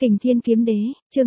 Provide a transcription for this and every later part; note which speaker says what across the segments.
Speaker 1: Kình Thiên Kiếm Đế, chương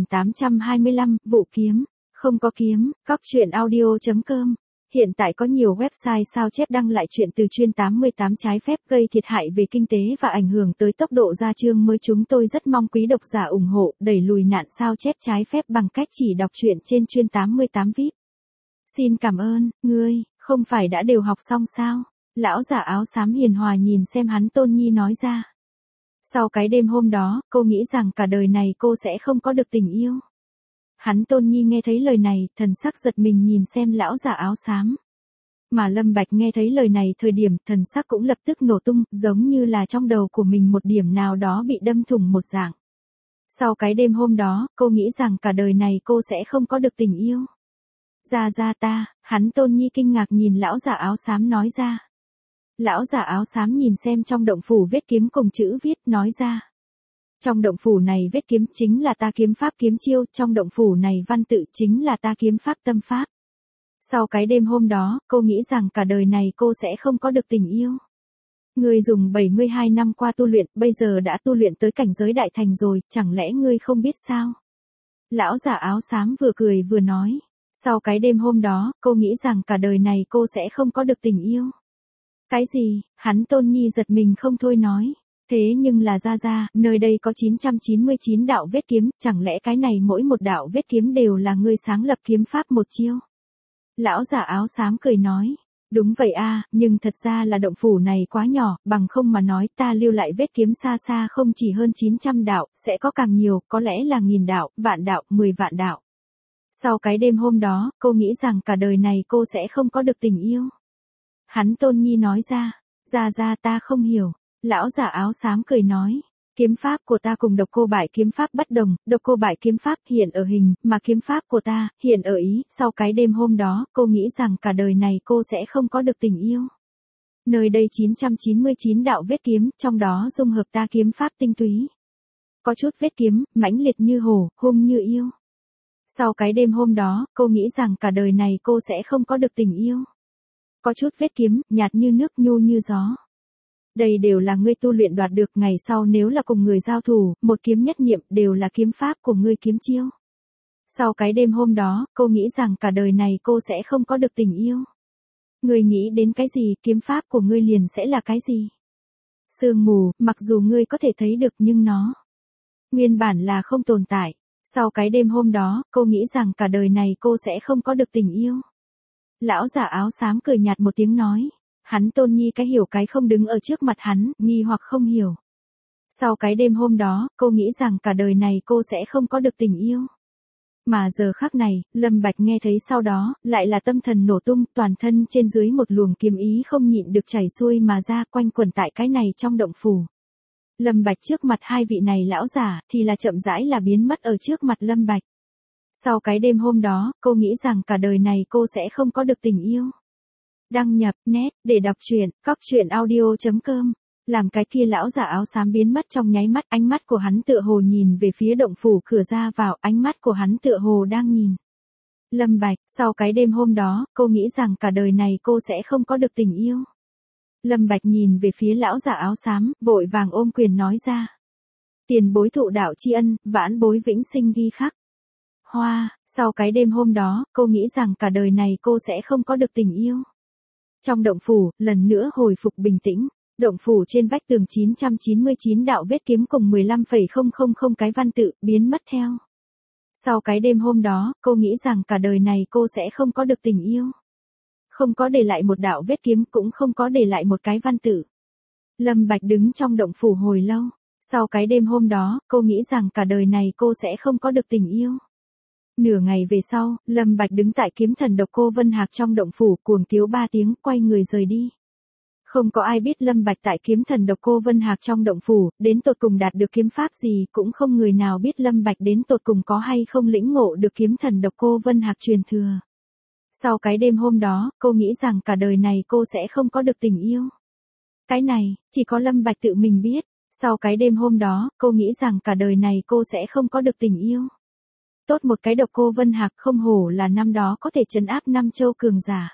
Speaker 1: 2825, Vụ Kiếm, không có kiếm, cóc truyện audio.com. Hiện tại có nhiều website sao chép đăng lại chuyện từ chuyên 88 trái phép gây thiệt hại về kinh tế và ảnh hưởng tới tốc độ ra chương mới. Chúng tôi rất mong quý độc giả ủng hộ, đẩy lùi nạn sao chép trái phép bằng cách chỉ đọc truyện trên chuyên 88 VIP. Xin cảm ơn, ngươi, không phải đã đều học xong sao? Lão giả áo xám hiền hòa nhìn xem hắn Tôn Nhi nói ra. Sau cái đêm hôm đó, cô nghĩ rằng cả đời này cô sẽ không có được tình yêu. Hắn Tôn Nhi nghe thấy lời này, thần sắc giật mình nhìn xem lão giả áo xám. Mà Lâm Bạch nghe thấy lời này thời điểm, thần sắc cũng lập tức nổ tung, giống như là trong đầu của mình một điểm nào đó bị đâm thủng một dạng. Sau cái đêm hôm đó, cô nghĩ rằng cả đời này cô sẽ không có được tình yêu. Ra ta, hắn Tôn Nhi kinh ngạc nhìn lão giả áo xám nói ra. Lão giả áo xám nhìn xem trong động phủ vết kiếm cùng chữ viết, nói ra. Trong động phủ này vết kiếm chính là ta kiếm pháp kiếm chiêu, trong động phủ này văn tự chính là ta kiếm pháp tâm pháp. Sau cái đêm hôm đó, cô nghĩ rằng cả đời này cô sẽ không có được tình yêu. Ngươi dùng 72 năm qua tu luyện, bây giờ đã tu luyện tới cảnh giới đại thành rồi, chẳng lẽ ngươi không biết sao? Lão giả áo xám vừa cười vừa nói. Sau cái đêm hôm đó, cô nghĩ rằng cả đời này cô sẽ không có được tình yêu. Cái gì? Hắn Tôn Nhi giật mình không thôi nói. Thế nhưng là ra, nơi đây có 999 đạo vết kiếm, chẳng lẽ cái này mỗi một đạo vết kiếm đều là ngươi sáng lập kiếm pháp một chiêu? Lão giả áo xám cười nói. Đúng vậy a, nhưng thật ra là động phủ này quá nhỏ, bằng không mà nói ta lưu lại vết kiếm xa xa không chỉ hơn 900 đạo, sẽ có càng nhiều, có lẽ là 1000 đạo, vạn đạo, 10 vạn đạo. Sau cái đêm hôm đó, cô nghĩ rằng cả đời này cô sẽ không có được tình yêu. Hắn Tôn Nhi nói ra. Ra ta không hiểu. Lão giả áo xám cười nói. Kiếm pháp của ta cùng độc cô bại kiếm pháp bất đồng, độc cô bại kiếm pháp hiện ở hình, mà kiếm pháp của ta, hiện ở ý. Sau cái đêm hôm đó, cô nghĩ rằng cả đời này cô sẽ không có được tình yêu. Nơi đây 999 đạo vết kiếm, trong đó dung hợp ta kiếm pháp tinh túy. Có chút vết kiếm, mãnh liệt như hổ, hung như yêu. Sau cái đêm hôm đó, cô nghĩ rằng cả đời này cô sẽ không có được tình yêu. Có chút vết kiếm, nhạt như nước, nhu như gió. Đây đều là ngươi tu luyện đoạt được, ngày sau nếu là cùng người giao thủ, một kiếm nhất nghiệm, đều là kiếm pháp của ngươi kiếm chiêu. Sau cái đêm hôm đó, cô nghĩ rằng cả đời này cô sẽ không có được tình yêu. Ngươi nghĩ đến cái gì, kiếm pháp của ngươi liền sẽ là cái gì? Sương mù, mặc dù ngươi có thể thấy được nhưng nó nguyên bản là không tồn tại. Sau cái đêm hôm đó, cô nghĩ rằng cả đời này cô sẽ không có được tình yêu. Lão giả áo xám cười nhạt một tiếng nói. Hắn Tôn Nhi cái hiểu cái không đứng ở trước mặt hắn, nghi hoặc không hiểu. Sau cái đêm hôm đó, cô nghĩ rằng cả đời này cô sẽ không có được tình yêu. Mà giờ khắc này, Lâm Bạch nghe thấy sau đó, lại là tâm thần nổ tung, toàn thân trên dưới một luồng kiếm ý không nhịn được chảy xuôi mà ra, quanh quẩn tại cái này trong động phủ. Lâm Bạch trước mặt hai vị này lão giả, thì là chậm rãi là biến mất ở trước mặt Lâm Bạch. Sau cái đêm hôm đó, cô nghĩ rằng cả đời này cô sẽ không có được tình yêu. Đăng nhập, net, để đọc truyện, cóc truyện audio.com. Làm cái kia lão giả áo xám biến mất trong nháy mắt, ánh mắt của hắn tựa hồ nhìn về phía động phủ cửa ra vào, ánh mắt của hắn tựa hồ đang nhìn. Lâm Bạch, sau cái đêm hôm đó, cô nghĩ rằng cả đời này cô sẽ không có được tình yêu. Lâm Bạch nhìn về phía lão giả áo xám, vội vàng ôm quyền nói ra. Tiền bối thụ đạo tri ân, vãn bối vĩnh sinh ghi khắc. Hoa, sau cái đêm hôm đó, cô nghĩ rằng cả đời này cô sẽ không có được tình yêu. Trong động phủ, lần nữa hồi phục bình tĩnh, động phủ trên vách tường 999 đạo vết kiếm cùng 15,000 cái văn tự, biến mất theo. Sau cái đêm hôm đó, cô nghĩ rằng cả đời này cô sẽ không có được tình yêu. Không có để lại một đạo vết kiếm, cũng không có để lại một cái văn tự. Lâm Bạch đứng trong động phủ hồi lâu, sau cái đêm hôm đó, cô nghĩ rằng cả đời này cô sẽ không có được tình yêu. Nửa ngày về sau, Lâm Bạch đứng tại kiếm thần độc cô Vân Hạc trong động phủ, cuồng tiếu 3 tiếng, quay người rời đi. Không có ai biết Lâm Bạch tại kiếm thần độc cô Vân Hạc trong động phủ, đến tột cùng đạt được kiếm pháp gì, cũng không người nào biết Lâm Bạch đến tột cùng có hay không lĩnh ngộ được kiếm thần độc cô Vân Hạc truyền thừa. Sau cái đêm hôm đó, cô nghĩ rằng cả đời này cô sẽ không có được tình yêu. Cái này, chỉ có Lâm Bạch tự mình biết. Sau cái đêm hôm đó, cô nghĩ rằng cả đời này cô sẽ không có được tình yêu. Tốt một cái độc cô Vân Hạc, không hổ là năm đó có thể trấn áp 5 châu cường giả.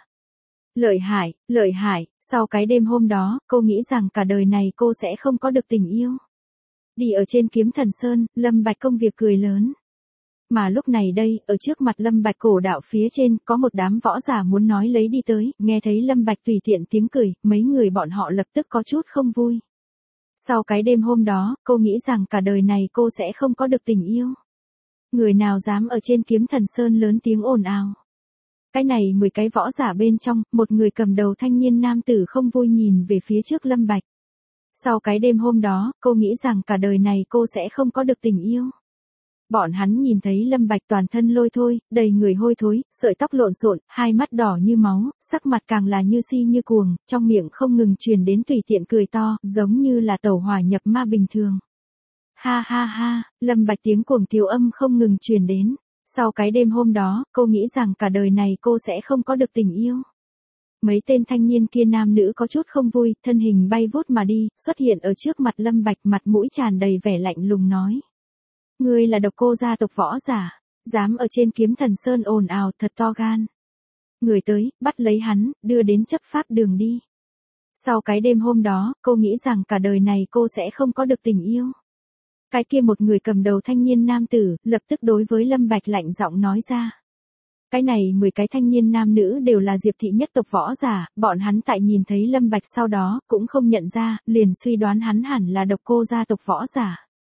Speaker 1: Lợi hại, sau cái đêm hôm đó, cô nghĩ rằng cả đời này cô sẽ không có được tình yêu. Đi ở trên Kiếm Thần Sơn, Lâm Bạch công việc cười lớn. Mà lúc này đây, ở trước mặt Lâm Bạch cổ đạo phía trên, có một đám võ giả muốn nói lấy đi tới, nghe thấy Lâm Bạch tùy tiện tiếng cười, mấy người bọn họ lập tức có chút không vui. Sau cái đêm hôm đó, cô nghĩ rằng cả đời này cô sẽ không có được tình yêu. Người nào dám ở trên Kiếm Thần Sơn lớn tiếng ồn ào. Cái này 10 cái võ giả bên trong, một người cầm đầu thanh niên nam tử không vui nhìn về phía trước Lâm Bạch. Sau cái đêm hôm đó, cô nghĩ rằng cả đời này cô sẽ không có được tình yêu. Bọn hắn nhìn thấy Lâm Bạch toàn thân lôi thôi, đầy người hôi thối, sợi tóc lộn xộn, hai mắt đỏ như máu, sắc mặt càng là như si như cuồng, trong miệng không ngừng truyền đến tùy tiện cười to, giống như là tẩu hỏa nhập ma bình thường. Ha ha ha, Lâm Bạch tiếng cuồng tiếu âm không ngừng truyền đến. Sau cái đêm hôm đó, cô nghĩ rằng cả đời này cô sẽ không có được tình yêu. Mấy tên thanh niên kia nam nữ có chút không vui, thân hình bay vút mà đi, xuất hiện ở trước mặt Lâm Bạch, mặt mũi tràn đầy vẻ lạnh lùng nói. Ngươi là Độc Cô gia tộc võ giả, dám ở trên Kiếm Thần Sơn ồn ào, thật to gan. Người tới, bắt lấy hắn, đưa đến chấp pháp đường đi. Sau cái đêm hôm đó, cô nghĩ rằng cả đời này cô sẽ không có được tình yêu. Cái kia một người cầm đầu thanh niên nam tử, lập tức đối với Lâm Bạch lạnh giọng nói ra. Cái này 10 cái thanh niên nam nữ đều là Diệp thị nhất tộc võ giả, bọn hắn tại nhìn thấy Lâm Bạch sau đó, cũng không nhận ra, liền suy đoán hắn hẳn là Độc Cô gia tộc võ giả.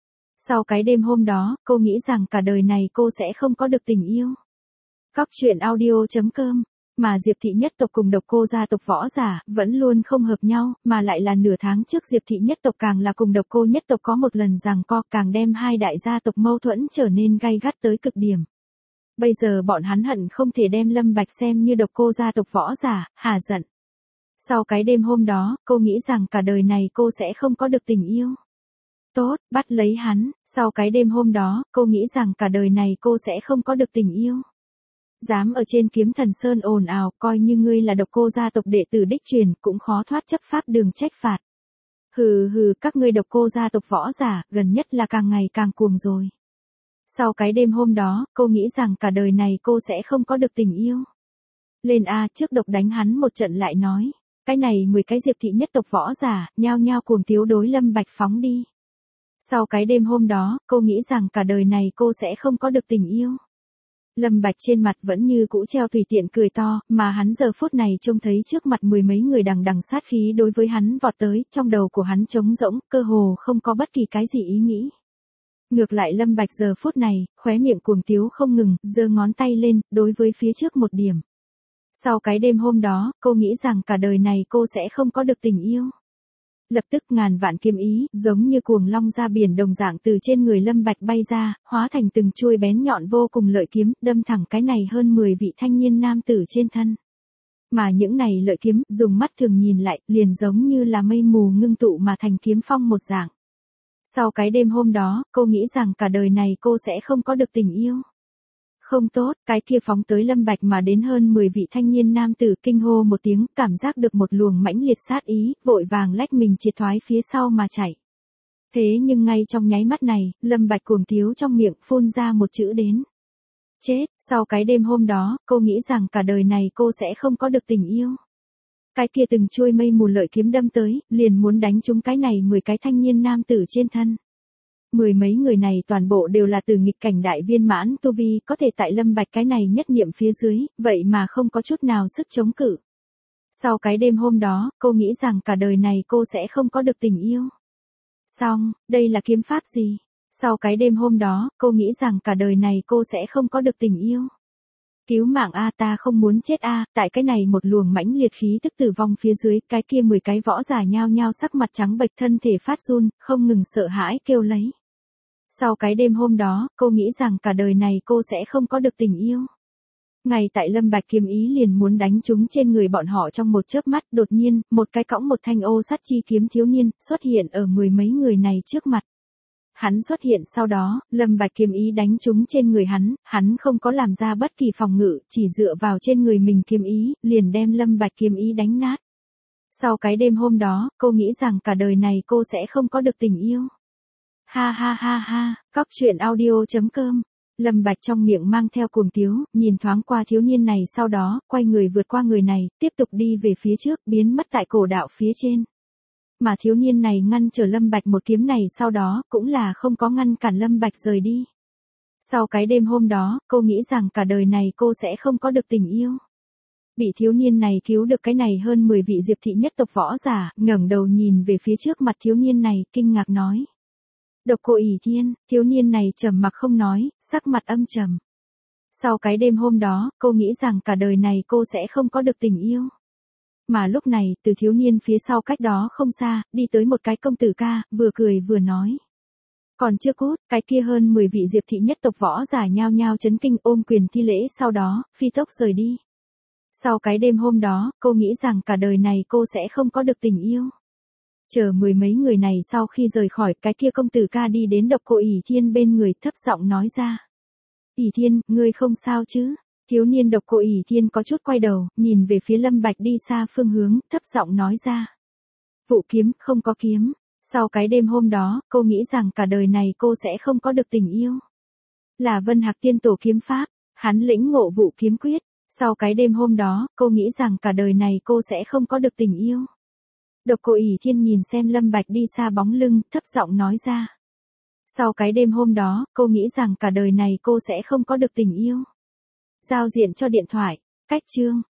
Speaker 1: Sau cái đêm hôm đó, cô nghĩ rằng cả đời này cô sẽ không có được tình yêu. Cóc truyện audio.com. Mà Diệp thị nhất tộc cùng Độc Cô gia tộc võ giả, vẫn luôn không hợp nhau, mà lại là nửa tháng trước Diệp thị nhất tộc càng là cùng Độc Cô nhất tộc có một lần giằng co, càng đem hai đại gia tộc mâu thuẫn trở nên gay gắt tới cực điểm. Bây giờ bọn hắn hận không thể đem Lâm Bạch xem như Độc Cô gia tộc võ giả, hà giận. Sau cái đêm hôm đó, cô nghĩ rằng cả đời này cô sẽ không có được tình yêu. Tốt, bắt lấy hắn, sau cái đêm hôm đó, cô nghĩ rằng cả đời này cô sẽ không có được tình yêu. Dám ở trên Kiếm Thần Sơn ồn ào, coi như ngươi là Độc Cô gia tộc đệ tử đích truyền, cũng khó thoát chấp pháp đường trách phạt. Hừ hừ, các ngươi Độc Cô gia tộc võ giả, gần nhất là càng ngày càng cuồng rồi. Sau cái đêm hôm đó, cô nghĩ rằng cả đời này cô sẽ không có được tình yêu. Lên A, trước độc đánh hắn một trận lại nói. Cái này 10 cái Diệp thị nhất tộc võ giả, nhao nhao cuồng tiếu đối Lâm Bạch phóng đi. Sau cái đêm hôm đó, cô nghĩ rằng cả đời này cô sẽ không có được tình yêu. Lâm Bạch trên mặt vẫn như cũ treo tùy tiện cười to, mà hắn giờ phút này trông thấy trước mặt 10 mấy người đằng đằng sát khí đối với hắn vọt tới, trong đầu của hắn trống rỗng, cơ hồ không có bất kỳ cái gì ý nghĩ. Ngược lại Lâm Bạch giờ phút này, khóe miệng cuồng tiếu không ngừng, giơ ngón tay lên, đối với phía trước một điểm. Sau cái đêm hôm đó, cô nghĩ rằng cả đời này cô sẽ không có được tình yêu. Lập tức ngàn vạn kiếm ý, giống như cuồng long ra biển đồng dạng từ trên người Lâm Bạch bay ra, hóa thành từng chuôi bén nhọn vô cùng lợi kiếm, đâm thẳng cái này hơn 10 vị thanh niên nam tử trên thân. Mà những này lợi kiếm, dùng mắt thường nhìn lại, liền giống như là mây mù ngưng tụ mà thành kiếm phong một dạng. Sau cái đêm hôm đó, cô nghĩ rằng cả đời này cô sẽ không có được tình yêu. Không tốt, cái kia phóng tới Lâm Bạch mà đến hơn 10 vị thanh niên nam tử kinh hô một tiếng, cảm giác được một luồng mãnh liệt sát ý, vội vàng lách mình triệt thoái phía sau mà chạy. Thế nhưng ngay trong nháy mắt này, Lâm Bạch cuồng tiếu trong miệng phun ra một chữ đến. Chết, sau cái đêm hôm đó, cô nghĩ rằng cả đời này cô sẽ không có được tình yêu. Cái kia từng chuôi mây mù lợi kiếm đâm tới, liền muốn đánh trúng cái này 10 cái thanh niên nam tử trên thân. 10 mấy người này toàn bộ đều là từ nghịch cảnh đại viên mãn tu vi, có thể tại Lâm Bạch cái này nhất niệm phía dưới, vậy mà không có chút nào sức chống cự. Sau cái đêm hôm đó, cô nghĩ rằng cả đời này cô sẽ không có được tình yêu. Xong, đây là kiếm pháp gì? Sau cái đêm hôm đó, cô nghĩ rằng cả đời này cô sẽ không có được tình yêu. Cứu mạng A, ta không muốn chết A, tại cái này một luồng mãnh liệt khí tức tử vong phía dưới, cái kia 10 cái võ giả nhao nhao sắc mặt trắng bệch, thân thể phát run, không ngừng sợ hãi kêu lấy. Sau cái đêm hôm đó, cô nghĩ rằng cả đời này cô sẽ không có được tình yêu. Ngay tại Lâm Bạch kiếm ý liền muốn đánh trúng trên người bọn họ trong một chớp mắt, đột nhiên, một cái cõng một thanh ô sắt chi kiếm thiếu niên, xuất hiện ở 10 mấy người này trước mặt. Hắn xuất hiện sau đó, Lâm Bạch kiếm ý đánh trúng trên người hắn không có làm ra bất kỳ phòng ngự, chỉ dựa vào trên người mình kiếm ý, liền đem Lâm Bạch kiếm ý đánh nát. Sau cái đêm hôm đó, cô nghĩ rằng cả đời này cô sẽ không có được tình yêu. Ha ha ha ha, cóc truyện audio.com. Lâm Bạch trong miệng mang theo cuồng tiếu, nhìn thoáng qua thiếu niên này sau đó, quay người vượt qua người này, tiếp tục đi về phía trước, biến mất tại cổ đạo phía trên. Mà thiếu niên này ngăn trở Lâm Bạch một kiếm này sau đó cũng là không có ngăn cản Lâm Bạch rời đi. Sau cái đêm hôm đó, cô nghĩ rằng cả đời này cô sẽ không có được tình yêu. Bị thiếu niên này cứu được cái này hơn 10 vị Diệp thị nhất tộc võ giả, ngẩng đầu nhìn về phía trước mặt thiếu niên này, kinh ngạc nói. Độc Cô ỷ thiên, thiếu niên này trầm mặc không nói, sắc mặt âm trầm. Sau cái đêm hôm đó, cô nghĩ rằng cả đời này cô sẽ không có được tình yêu. Mà lúc này, từ thiếu niên phía sau cách đó không xa, đi tới một cái công tử ca, vừa cười vừa nói. Còn chưa cút, cái kia hơn 10 vị Diệp thị nhất tộc võ giả nhao nhao chấn kinh ôm quyền thi lễ sau đó, phi tốc rời đi. Sau cái đêm hôm đó, cô nghĩ rằng cả đời này cô sẽ không có được tình yêu. Chờ 10 mấy người này sau khi rời khỏi, cái kia công tử ca đi đến Độc Cô ỷ thiên bên người, thấp giọng nói ra. ỷ thiên, ngươi không sao chứ? Thiếu niên Độc Cô ỷ thiên có chút quay đầu, nhìn về phía Lâm Bạch đi xa phương hướng, thấp giọng nói ra. Vũ kiếm, không có kiếm. Sau cái đêm hôm đó, cô nghĩ rằng cả đời này cô sẽ không có được tình yêu. Là Vân Hạc tiên tổ kiếm pháp, hắn lĩnh ngộ Vũ kiếm quyết. Sau cái đêm hôm đó, cô nghĩ rằng cả đời này cô sẽ không có được tình yêu. Độc Cô ỷ thiên nhìn xem Lâm Bạch đi xa bóng lưng, thấp giọng nói ra. Sau cái đêm hôm đó, cô nghĩ rằng cả đời này cô sẽ không có được tình yêu. Giao diện cho điện thoại, cách chương.